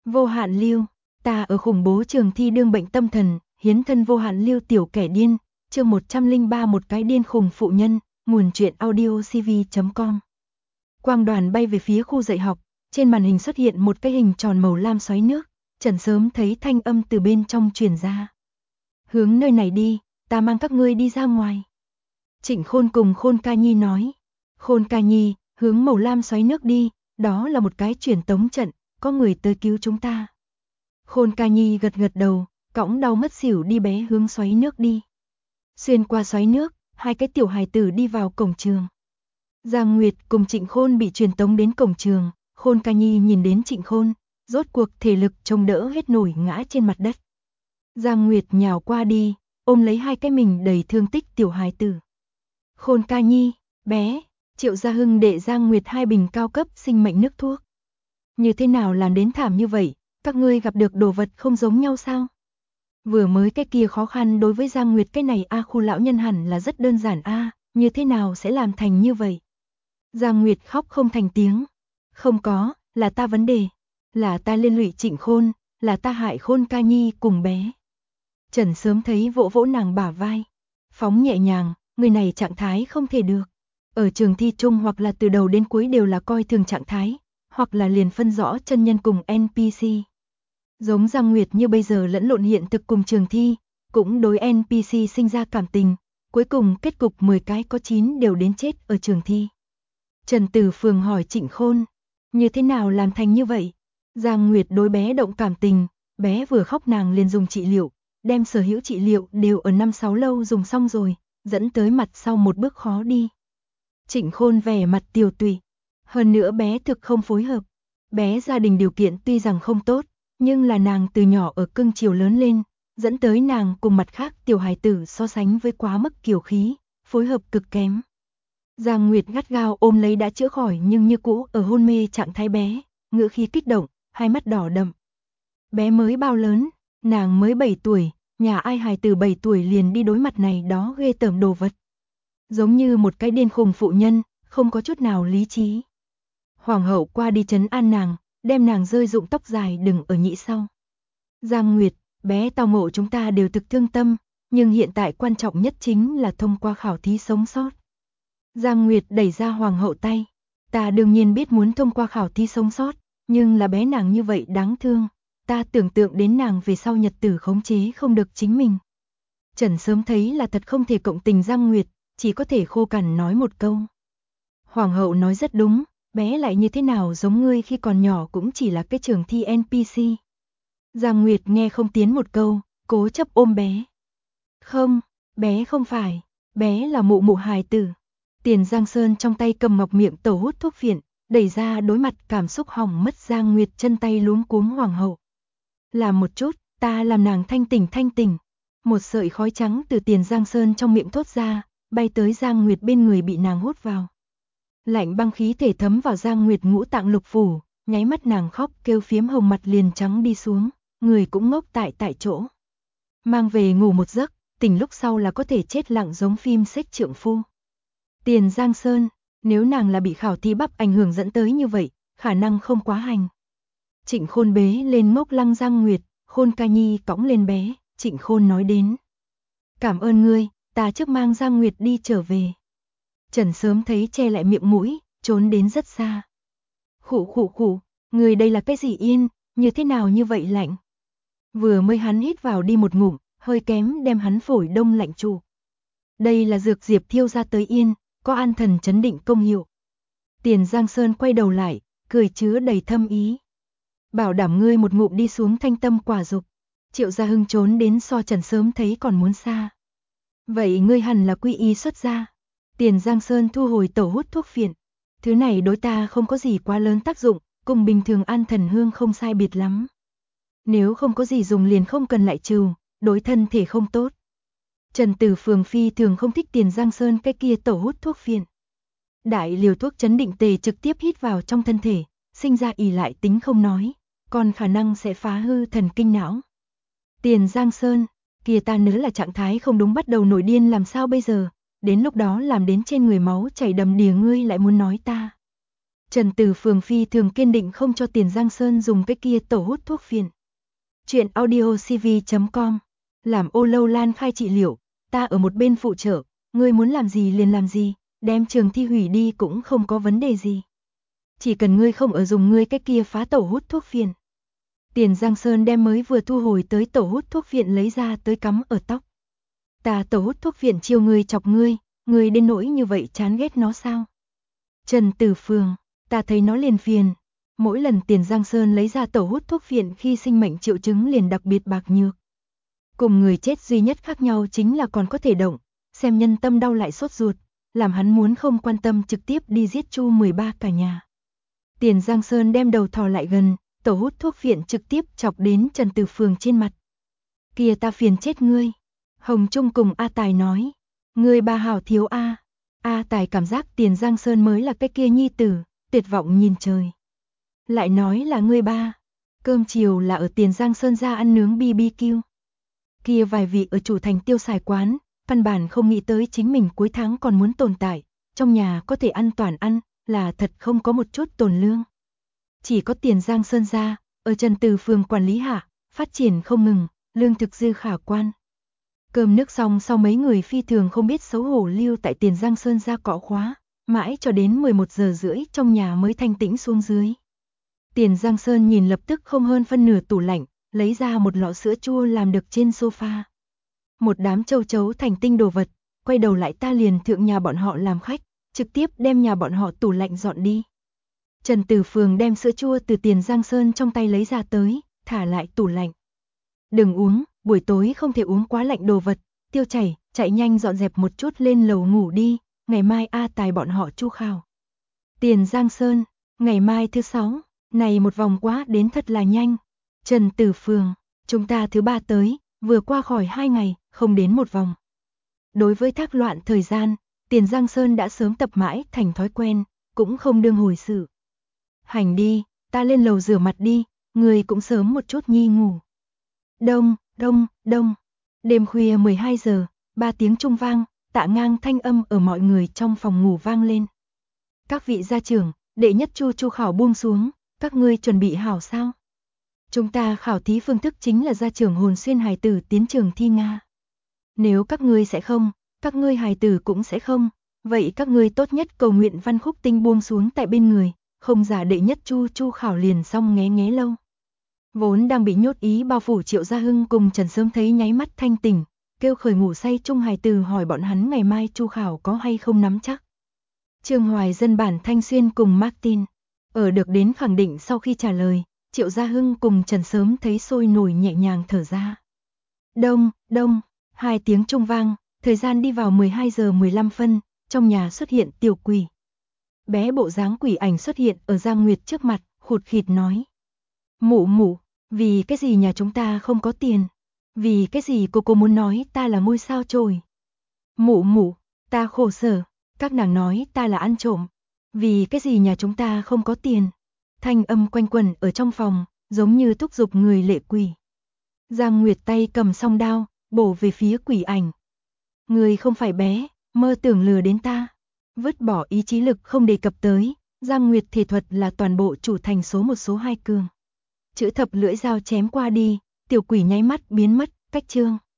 Vô hạn lưu, ta ở khủng bố trường thi đương bệnh tâm thần, hiến thân vô hạn lưu tiểu kẻ điên, chương 103 một cái điên khùng phụ nhân, nguồn truyện audio cv.com. Quang đoàn bay về phía khu dạy học, trên màn hình xuất hiện một cái hình tròn màu lam xoáy nước, Trần sớm thấy thanh âm từ bên trong truyền ra. Hướng nơi này đi, ta mang các ngươi đi ra ngoài. Trịnh Khôn cùng Khôn Ca Nhi nói. Khôn Ca Nhi, hướng màu lam xoáy nước đi, đó là một cái truyền tống trận, có người tới cứu chúng ta. Khôn Ca Nhi gật gật đầu, cõng đau mất xỉu đi bé hướng xoáy nước đi. Xuyên qua xoáy nước, hai cái tiểu hài tử đi vào cổng trường. Giang Nguyệt cùng Trịnh Khôn bị truyền tống đến cổng trường, Khôn Ca Nhi nhìn đến Trịnh Khôn, rốt cuộc thể lực chống đỡ hết nổi ngã trên mặt đất. Giang Nguyệt nhào qua đi, ôm lấy hai cái mình đầy thương tích tiểu hài tử. Khôn Ca Nhi, bé, Triệu Gia Hưng đệ Giang Nguyệt hai bình cao cấp sinh mệnh nước thuốc. Như thế nào làm đến thảm như vậy, các ngươi gặp được đồ vật không giống nhau sao? Vừa mới cái kia khó khăn đối với Giang Nguyệt cái này khu lão nhân hẳn là rất đơn giản như thế nào sẽ làm thành như vậy? Giang Nguyệt khóc không thành tiếng. Không có, là ta vấn đề. Là ta liên lụy Trịnh Khôn, là ta hại Khôn Ca Nhi cùng bé. Trần sớm thấy vỗ vỗ nàng bả vai. Phóng nhẹ nhàng, người này trạng thái không thể được. Ở trường thi chung hoặc là từ đầu đến cuối đều là coi thường trạng thái, hoặc là liền phân rõ chân nhân cùng NPC. Giống Giang Nguyệt như bây giờ lẫn lộn hiện thực cùng trường thi, cũng đối NPC sinh ra cảm tình, cuối cùng kết cục 10 cái có 9 đều đến chết ở trường thi. Trần Tử Phường hỏi Trịnh Khôn, như thế nào làm thành như vậy? Giang Nguyệt đối bé động cảm tình, bé vừa khóc nàng liền dùng trị liệu, đem sở hữu trị liệu đều ở 5-6 lâu dùng xong rồi, dẫn tới mặt sau một bước khó đi. Trịnh Khôn vẻ mặt tiều tụy, hơn nữa bé thực không phối hợp. Bé gia đình điều kiện tuy rằng không tốt, nhưng là nàng từ nhỏ ở cưng chiều lớn lên, dẫn tới nàng cùng mặt khác tiểu hài tử so sánh với quá mức kiều khí, phối hợp cực kém. Giang Nguyệt gắt gao ôm lấy đã chữa khỏi nhưng như cũ ở hôn mê trạng thái bé, ngữ khí kích động, hai mắt đỏ đậm. Bé mới bao lớn, nàng mới 7 tuổi, nhà ai hài tử 7 tuổi liền đi đối mặt này đó ghê tởm đồ vật. Giống như một cái điên khùng phụ nhân, không có chút nào lý trí. Hoàng hậu qua đi trấn an nàng, đem nàng rơi rụng tóc dài đừng ở nhĩ sau. Giang Nguyệt, bé tao ngộ chúng ta đều thực thương tâm, nhưng hiện tại quan trọng nhất chính là thông qua khảo thí sống sót. Giang Nguyệt đẩy ra hoàng hậu tay, ta đương nhiên biết muốn thông qua khảo thí sống sót, nhưng là bé nàng như vậy đáng thương, ta tưởng tượng đến nàng về sau nhật tử khống chế không được chính mình. Trần sớm thấy là thật không thể cộng tình Giang Nguyệt, chỉ có thể khô cằn nói một câu. Hoàng hậu nói rất đúng, bé lại như thế nào giống ngươi khi còn nhỏ cũng chỉ là cái trường thi NPC. Giang Nguyệt nghe không tiến một câu, cố chấp ôm bé. Không, bé không phải, bé là mụ mụ hài tử. Tiền Giang Sơn trong tay cầm ngọc miệng tẩu hút thuốc phiện, đẩy ra đối mặt cảm xúc hỏng mất Giang Nguyệt chân tay luống cuống hoàng hậu. Làm một chút, ta làm nàng thanh tỉnh. Một sợi khói trắng từ Tiền Giang Sơn trong miệng thốt ra, bay tới Giang Nguyệt bên người bị nàng hút vào. Lạnh băng khí thể thấm vào Giang Nguyệt ngũ tạng lục phủ, nháy mắt nàng khóc kêu phiếm hồng mặt liền trắng đi xuống, người cũng ngốc tại chỗ. Mang về ngủ một giấc, tỉnh lúc sau là có thể chết lặng giống phim xích trượng phu. Tiền Giang Sơn, nếu nàng là bị khảo thi bắp ảnh hưởng dẫn tới như vậy, khả năng không quá hành. Trịnh Khôn bế lên ngốc lăng Giang Nguyệt, Khôn Ca Nhi cõng lên bé, Trịnh Khôn nói đến. Cảm ơn ngươi, ta trước mang Giang Nguyệt đi trở về. Trần sớm thấy che lại miệng mũi, trốn đến rất xa. Khụ, người đây là cái gì yên, như thế nào như vậy lạnh. Vừa mới hắn hít vào đi một ngụm, hơi kém đem hắn phổi đông lạnh trụ. Đây là dược diệp thiêu ra tới yên, có an thần chấn định công hiệu. Tiền Giang Sơn quay đầu lại, cười chứa đầy thâm ý. Bảo đảm ngươi một ngụm đi xuống thanh tâm quả dục. Triệu Gia Hưng trốn đến so Trần sớm thấy còn muốn xa. Vậy ngươi hẳn là quy y xuất gia. Tiền Giang Sơn thu hồi tẩu hút thuốc phiện. Thứ này đối ta không có gì quá lớn tác dụng, cùng bình thường an thần hương không sai biệt lắm. Nếu không có gì dùng liền không cần lại trừ, đối thân thể không tốt. Trần Tử Phường phi thường không thích Tiền Giang Sơn cái kia tẩu hút thuốc phiện. Đại liều thuốc chấn định tề trực tiếp hít vào trong thân thể, sinh ra ỷ lại tính không nói, còn khả năng sẽ phá hư thần kinh não. Tiền Giang Sơn, kia ta nếu là trạng thái không đúng bắt đầu nổi điên làm sao bây giờ, đến lúc đó làm đến trên người máu chảy đầm đìa ngươi lại muốn nói ta. Trần Tử Phường phi thường kiên định không cho Tiền Giang Sơn dùng cái kia tẩu hút thuốc phiện. Chuyện audio cv.com. Làm ô lâu lan khai trị liệu, ta ở một bên phụ trợ, ngươi muốn làm gì liền làm gì, đem trường thi hủy đi cũng không có vấn đề gì. Chỉ cần ngươi không ở dùng ngươi cái kia phá tẩu hút thuốc phiện. Tiền Giang Sơn đem mới vừa thu hồi tới tẩu hút thuốc phiện lấy ra tới cắm ở tóc. Ta tẩu hút thuốc phiện chiều ngươi chọc ngươi đến nỗi như vậy chán ghét nó sao? Trần Tử Phường, ta thấy nó liền phiền. Mỗi lần Tiền Giang Sơn lấy ra tẩu hút thuốc phiện khi sinh mệnh triệu chứng liền đặc biệt bạc nhược. Cùng người chết duy nhất khác nhau chính là còn có thể động, xem nhân tâm đau lại sốt ruột, làm hắn muốn không quan tâm trực tiếp đi giết Chu 13 cả nhà. Tiền Giang Sơn đem đầu thò lại gần, tẩu hút thuốc phiện trực tiếp chọc đến Trần Tử Phường trên mặt. Kìa ta phiền chết ngươi. Hồng Trung cùng A Tài nói, ngươi ba hảo thiếu A. A Tài cảm giác Tiền Giang Sơn mới là cái kia nhi tử, tuyệt vọng nhìn trời. Lại nói là ngươi ba, cơm chiều là ở Tiền Giang Sơn ra ăn nướng BBQ. Kia vài vị ở chủ thành tiêu xài quán, căn bản không nghĩ tới chính mình cuối tháng còn muốn tồn tại, trong nhà có thể ăn toàn ăn, là thật không có một chút tồn lương. Chỉ có Tiền Giang Sơn ra, ở Trần Tử Phường quản lý hạ, phát triển không ngừng, lương thực dư khả quan. Cơm nước xong sau mấy người phi thường không biết xấu hổ lưu tại Tiền Giang Sơn ra cọ khóa, mãi cho đến 11 giờ rưỡi trong nhà mới thanh tĩnh xuống dưới. Tiền Giang Sơn nhìn lập tức không hơn phân nửa tủ lạnh, lấy ra một lọ sữa chua làm được trên sofa. Một đám châu chấu thành tinh đồ vật, quay đầu lại ta liền thượng nhà bọn họ làm khách, trực tiếp đem nhà bọn họ tủ lạnh dọn đi. Trần Tử Phường đem sữa chua từ Tiền Giang Sơn trong tay lấy ra tới, thả lại tủ lạnh. Đừng uống, buổi tối không thể uống quá lạnh đồ vật, tiêu chảy, chạy nhanh dọn dẹp một chút lên lầu ngủ đi, ngày mai A Tài bọn họ chu khảo. Tiền Giang Sơn, ngày mai thứ 6, này một vòng quá đến thật là nhanh. Trần Tử Phường, chúng ta thứ 3 tới, vừa qua khỏi 2 ngày, không đến một vòng. Đối với thác loạn thời gian, Tiền Giang Sơn đã sớm tập mãi thành thói quen, cũng không đương hồi sự. Hành đi, ta lên lầu rửa mặt đi, người cũng sớm một chút nhi ngủ. Đông, đông, đông. Đêm khuya 12 giờ, 3 tiếng trung vang, Tạ Ngang thanh âm ở mọi người trong phòng ngủ vang lên. Các vị gia trưởng, đệ nhất chu khảo buông xuống, các ngươi chuẩn bị hảo sao? Chúng ta khảo thí phương thức chính là gia trưởng hồn xuyên hài tử tiến trường thi Nga. Nếu các ngươi sẽ không, các ngươi hài tử cũng sẽ không, vậy các ngươi tốt nhất cầu nguyện Văn Khúc Tinh buông xuống tại bên người, không giả đệ nhất chu khảo liền xong nghé lâu. Vốn đang bị nhốt ý bao phủ Triệu Gia Hưng cùng Trần Sớm thấy nháy mắt thanh tỉnh, kêu khởi ngủ say chung hài tử hỏi bọn hắn ngày mai chu khảo có hay không nắm chắc. Trương Hoài dân bản Thanh Xuyên cùng Martin, ở được đến khẳng định sau khi trả lời, Triệu Gia Hưng cùng Trần Sớm thấy sôi nổi nhẹ nhàng thở ra. Đông, đông, 2 tiếng trung vang, thời gian đi vào 12 giờ 15 phân, trong nhà xuất hiện tiểu quỷ. Bé bộ dáng quỷ ảnh xuất hiện ở Giang Nguyệt trước mặt, khụt khịt nói. Mụ, vì cái gì nhà chúng ta không có tiền? Vì cái gì cô muốn nói ta là ngôi sao chổi? Mụ, ta khổ sở, các nàng nói ta là ăn trộm. Vì cái gì nhà chúng ta không có tiền? Thanh âm quanh quẩn ở trong phòng, giống như thúc giục người lệ quỷ. Giang Nguyệt tay cầm song đao, bổ về phía quỷ ảnh. Người không phải bé, mơ tưởng lừa đến ta. Vứt bỏ ý chí lực không đề cập tới, Giang Nguyệt thể thuật là toàn bộ chủ thành số 1 số 2 cường. Chữ thập lưỡi dao chém qua đi, tiểu quỷ nháy mắt biến mất, cách chương.